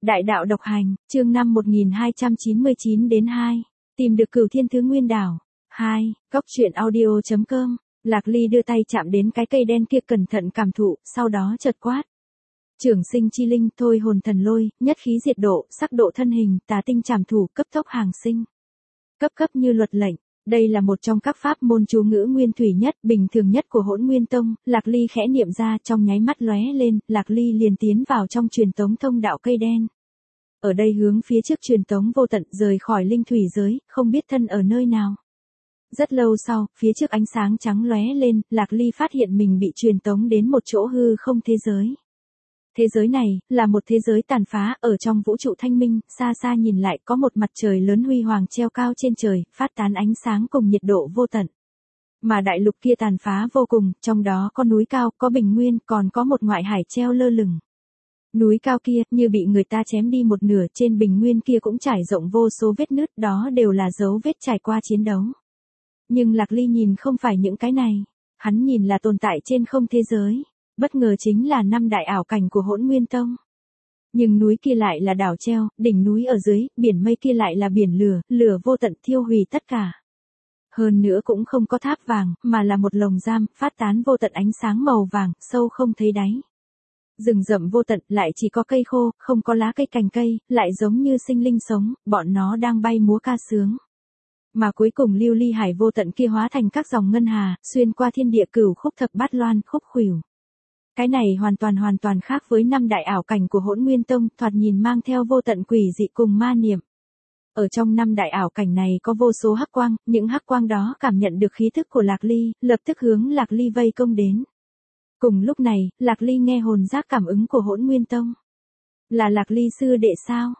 Đại đạo độc hành, chương 5 1299 đến 2. Tìm được Cửu Thiên Thứ Nguyên Đảo. 2. Cốc truyện audio.com. Lạc Ly đưa tay chạm đến cái cây đen kia cẩn thận cảm thụ, sau đó chợt quát. Trường sinh chi linh, thôi hồn thần lôi, nhất khí diệt độ, sắc độ thân hình, tà tinh trảm thủ, cấp tốc hàng sinh. Cấp như luật lệnh. Đây là một trong các pháp môn chú ngữ nguyên thủy nhất, bình thường nhất của Hỗn Nguyên Tông. Lạc Ly khẽ niệm ra, trong nháy mắt lóe lên, Lạc Ly liền tiến vào trong truyền tống thông đạo cây đen. Ở đây hướng phía trước truyền tống vô tận, rời khỏi linh thủy giới, không biết thân ở nơi nào. Rất lâu sau, phía trước ánh sáng trắng lóe lên, Lạc Ly phát hiện mình bị truyền tống đến một chỗ hư không thế giới. Thế giới này, là một thế giới tàn phá, ở trong vũ trụ thanh minh, xa xa nhìn lại có một mặt trời lớn huy hoàng treo cao trên trời, phát tán ánh sáng cùng nhiệt độ vô tận. Mà đại lục kia tàn phá vô cùng, trong đó có núi cao, có bình nguyên, còn có một ngoại hải treo lơ lửng. Núi cao kia, như bị người ta chém đi một nửa, trên bình nguyên kia cũng trải rộng vô số vết nứt, đó đều là dấu vết trải qua chiến đấu. Nhưng Lạc Ly nhìn không phải những cái này, hắn nhìn là tồn tại trên không thế giới. Bất ngờ chính là 5 đại ảo cảnh của Hỗn Nguyên Tông. Nhưng núi kia lại là đảo treo, đỉnh núi ở dưới, biển mây kia lại là biển lửa, lửa vô tận thiêu hủy tất cả. Hơn nữa cũng không có tháp vàng, mà là một lồng giam, phát tán vô tận ánh sáng màu vàng, sâu không thấy đáy. Rừng rậm vô tận, lại chỉ có cây khô, không có lá cây cành cây, lại giống như sinh linh sống, bọn nó đang bay múa ca sướng. Mà cuối cùng lưu ly hải vô tận kia hóa thành các dòng ngân hà, xuyên qua thiên địa cửu khúc thập bát loan, khúc khuỷu. Cái này hoàn toàn khác với 5 đại ảo cảnh của Hỗn Nguyên Tông, thoạt nhìn mang theo vô tận quỷ dị cùng ma niệm. Ở trong 5 đại ảo cảnh này có vô số hắc quang, những hắc quang đó cảm nhận được khí thức của Lạc Ly, lập tức hướng Lạc Ly vây công đến. Cùng lúc này, Lạc Ly nghe hồn giác cảm ứng của Hỗn Nguyên Tông. Là Lạc Ly sư đệ sao?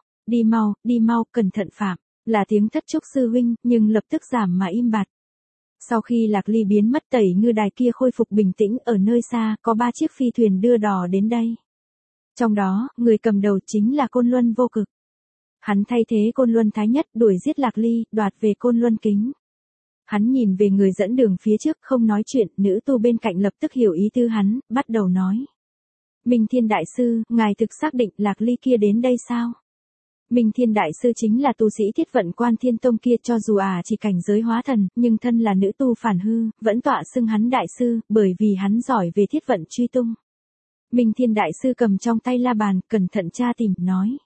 Đi mau, cẩn thận phạm. Là tiếng thất trúc sư huynh, nhưng lập tức giảm mà im bặt. Sau khi Lạc Ly biến mất, Tẩy Ngư Đài kia khôi phục bình tĩnh, ở nơi xa, có 3 chiếc phi thuyền đưa đò đến đây. Trong đó, người cầm đầu chính là Côn Luân Vô Cực. Hắn thay thế Côn Luân Thái Nhất, đuổi giết Lạc Ly, đoạt về Côn Luân Kính. Hắn nhìn về người dẫn đường phía trước, không nói chuyện, nữ tu bên cạnh lập tức hiểu ý tư hắn, bắt đầu nói. Minh Thiên Đại Sư, ngài thực xác định Lạc Ly kia đến đây sao? Minh Thiên Đại Sư chính là tu sĩ Thiết Vận Quan Thiên Tông kia, cho dù chỉ cảnh giới hóa thần, nhưng thân là nữ tu phản hư, vẫn tọa xưng hắn đại sư, bởi vì hắn giỏi về thiết vận truy tung. Minh Thiên Đại Sư cầm trong tay la bàn, cẩn thận tra tìm, nói.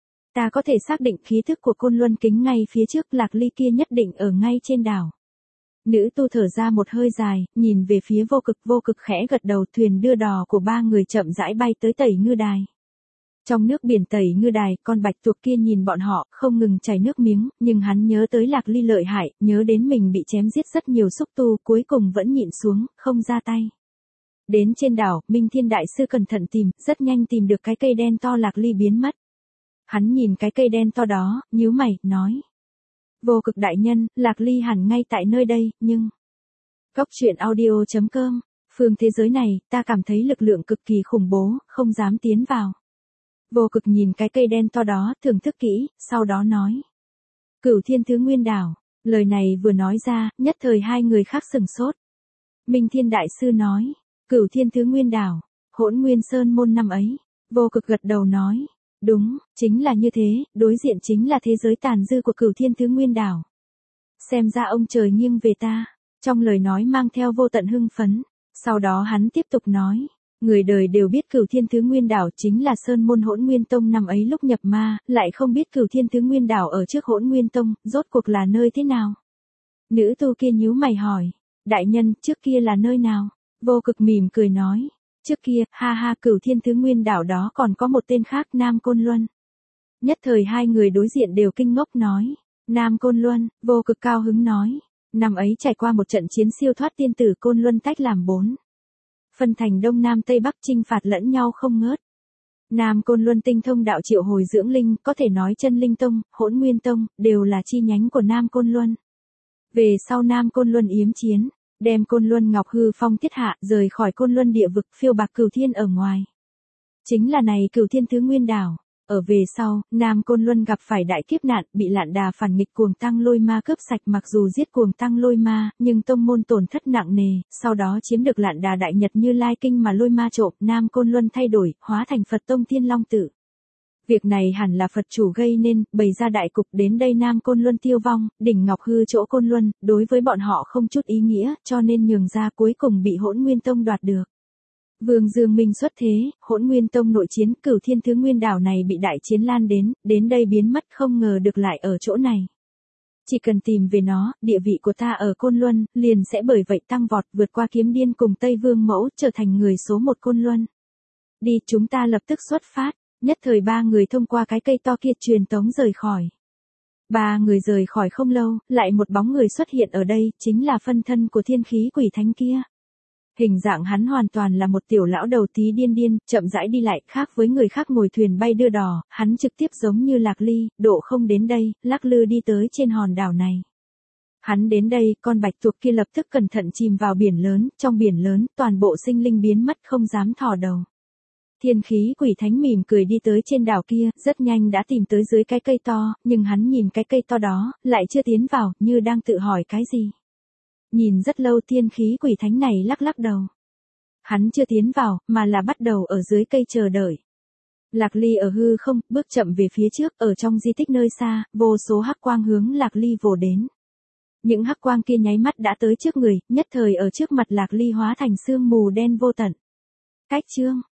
Ta có thể xác định khí thức của Côn Luân Kính ngay phía trước, Lạc Ly kia nhất định ở ngay trên đảo. Nữ tu thở ra một hơi dài, nhìn về phía vô cực khẽ gật đầu, thuyền đưa đò của 3 người chậm rãi bay tới Tẩy Ngư Đài. Trong nước biển Tẩy Ngư Đài, con bạch tuộc kia nhìn bọn họ, không ngừng chảy nước miếng, nhưng hắn nhớ tới Lạc Ly lợi hại, nhớ đến mình bị chém giết rất nhiều xúc tu, cuối cùng vẫn nhịn xuống, không ra tay. Đến trên đảo, Minh Thiên Đại Sư cẩn thận tìm, rất nhanh tìm được cái cây đen to Lạc Ly biến mất. Hắn nhìn cái cây đen to đó, nhíu mày, nói. Vô Cực đại nhân, Lạc Ly hẳn ngay tại nơi đây, nhưng... Cốc truyện audio.com. Phương thế giới này, ta cảm thấy lực lượng cực kỳ khủng bố, không dám tiến vào. Vô Cực nhìn cái cây đen to đó, thưởng thức kỹ, sau đó nói. Cửu Thiên Thứ Nguyên Đảo. Lời này vừa nói ra, nhất thời 2 người khác sừng sốt. Minh Thiên Đại Sư nói. Cửu Thiên Thứ Nguyên Đảo. Hỗn Nguyên Sơn môn năm ấy. Vô Cực gật đầu nói. Đúng, chính là như thế, đối diện chính là thế giới tàn dư của Cửu Thiên Thứ Nguyên Đảo. Xem ra ông trời nghiêng về ta. Trong lời nói mang theo vô tận hưng phấn. Sau đó hắn tiếp tục nói. Người đời đều biết Cửu Thiên Thứ Nguyên Đảo chính là Sơn môn Hỗn Nguyên Tông năm ấy lúc nhập ma, lại không biết Cửu Thiên Thứ Nguyên Đảo ở trước Hỗn Nguyên Tông, rốt cuộc là nơi thế nào? Nữ tu kia nhíu mày hỏi. Đại nhân, trước kia là nơi nào? Vô Cực mỉm cười nói. Trước kia, Cửu Thiên Thứ Nguyên Đảo đó còn có một tên khác, Nam Côn Luân. Nhất thời 2 người đối diện đều kinh ngốc nói. Nam Côn Luân, Vô Cực cao hứng nói. Năm ấy trải qua một trận chiến siêu thoát tiên tử Côn Luân tách làm 4. Phân thành Đông Nam Tây Bắc chinh phạt lẫn nhau không ngớt. Nam Côn Luân tinh thông đạo triệu hồi dưỡng linh, có thể nói Chân Linh Tông, Hỗn Nguyên Tông, đều là chi nhánh của Nam Côn Luân. Về sau Nam Côn Luân yếm chiến, đem Côn Luân Ngọc Hư Phong thiết hạ, rời khỏi Côn Luân địa vực, phiêu bạc Cửu Thiên ở ngoài. Chính là này Cửu Thiên Thứ Nguyên Đảo. Ở về sau, Nam Côn Luân gặp phải đại kiếp nạn, bị Lạn Đà phản nghịch Cuồng Tăng Lôi Ma cướp sạch, mặc dù giết Cuồng Tăng Lôi Ma, nhưng tông môn tổn thất nặng nề, sau đó chiếm được Lạn Đà Đại Nhật Như Lai Kinh mà Lôi Ma trộm, Nam Côn Luân thay đổi, hóa thành Phật Tông Thiên Long Tự. Việc này hẳn là Phật chủ gây nên, bày ra đại cục đến đây Nam Côn Luân tiêu vong, đỉnh Ngọc hư chỗ Côn Luân, đối với bọn họ không chút ý nghĩa, cho nên nhường ra cuối cùng bị Hỗn Nguyên Tông đoạt được. Vương Dương Minh xuất thế, Hỗn Nguyên Tông nội chiến, Cửu Thiên Thứ Nguyên đảo này bị đại chiến lan đến đây biến mất không ngờ được lại ở chỗ này. Chỉ cần tìm về nó, địa vị của ta ở Côn Luân, liền sẽ bởi vậy tăng vọt vượt qua Kiếm Điên cùng Tây Vương Mẫu trở thành người số một Côn Luân. Đi chúng ta lập tức xuất phát, nhất thời ba người thông qua cái cây to kia truyền tống rời khỏi. Ba người rời khỏi không lâu, lại một bóng người xuất hiện ở đây, chính là phân thân của Thiên Khí Quỷ Thánh kia. Hình dạng hắn hoàn toàn là một tiểu lão đầu tí điên, chậm rãi đi lại, khác với người khác ngồi thuyền bay đưa đò, hắn trực tiếp giống như Lạc Ly, độ không đến đây, lắc lư đi tới trên hòn đảo này. Hắn đến đây, con bạch tuộc kia lập tức cẩn thận chìm vào biển lớn, trong biển lớn, toàn bộ sinh linh biến mất không dám thò đầu. Thiên Khí Quỷ Thánh mỉm cười đi tới trên đảo kia, rất nhanh đã tìm tới dưới cái cây to, nhưng hắn nhìn cái cây to đó, lại chưa tiến vào, như đang tự hỏi cái gì. Nhìn rất lâu Thiên Khí Quỷ Thánh này lắc lắc đầu. Hắn chưa tiến vào, mà là bắt đầu ở dưới cây chờ đợi. Lạc Ly ở hư không, bước chậm về phía trước, ở trong di tích nơi xa, vô số hắc quang hướng Lạc Ly vồ đến. Những hắc quang kia nháy mắt đã tới trước người, nhất thời ở trước mặt Lạc Ly hóa thành sương mù đen vô tận. Cách chương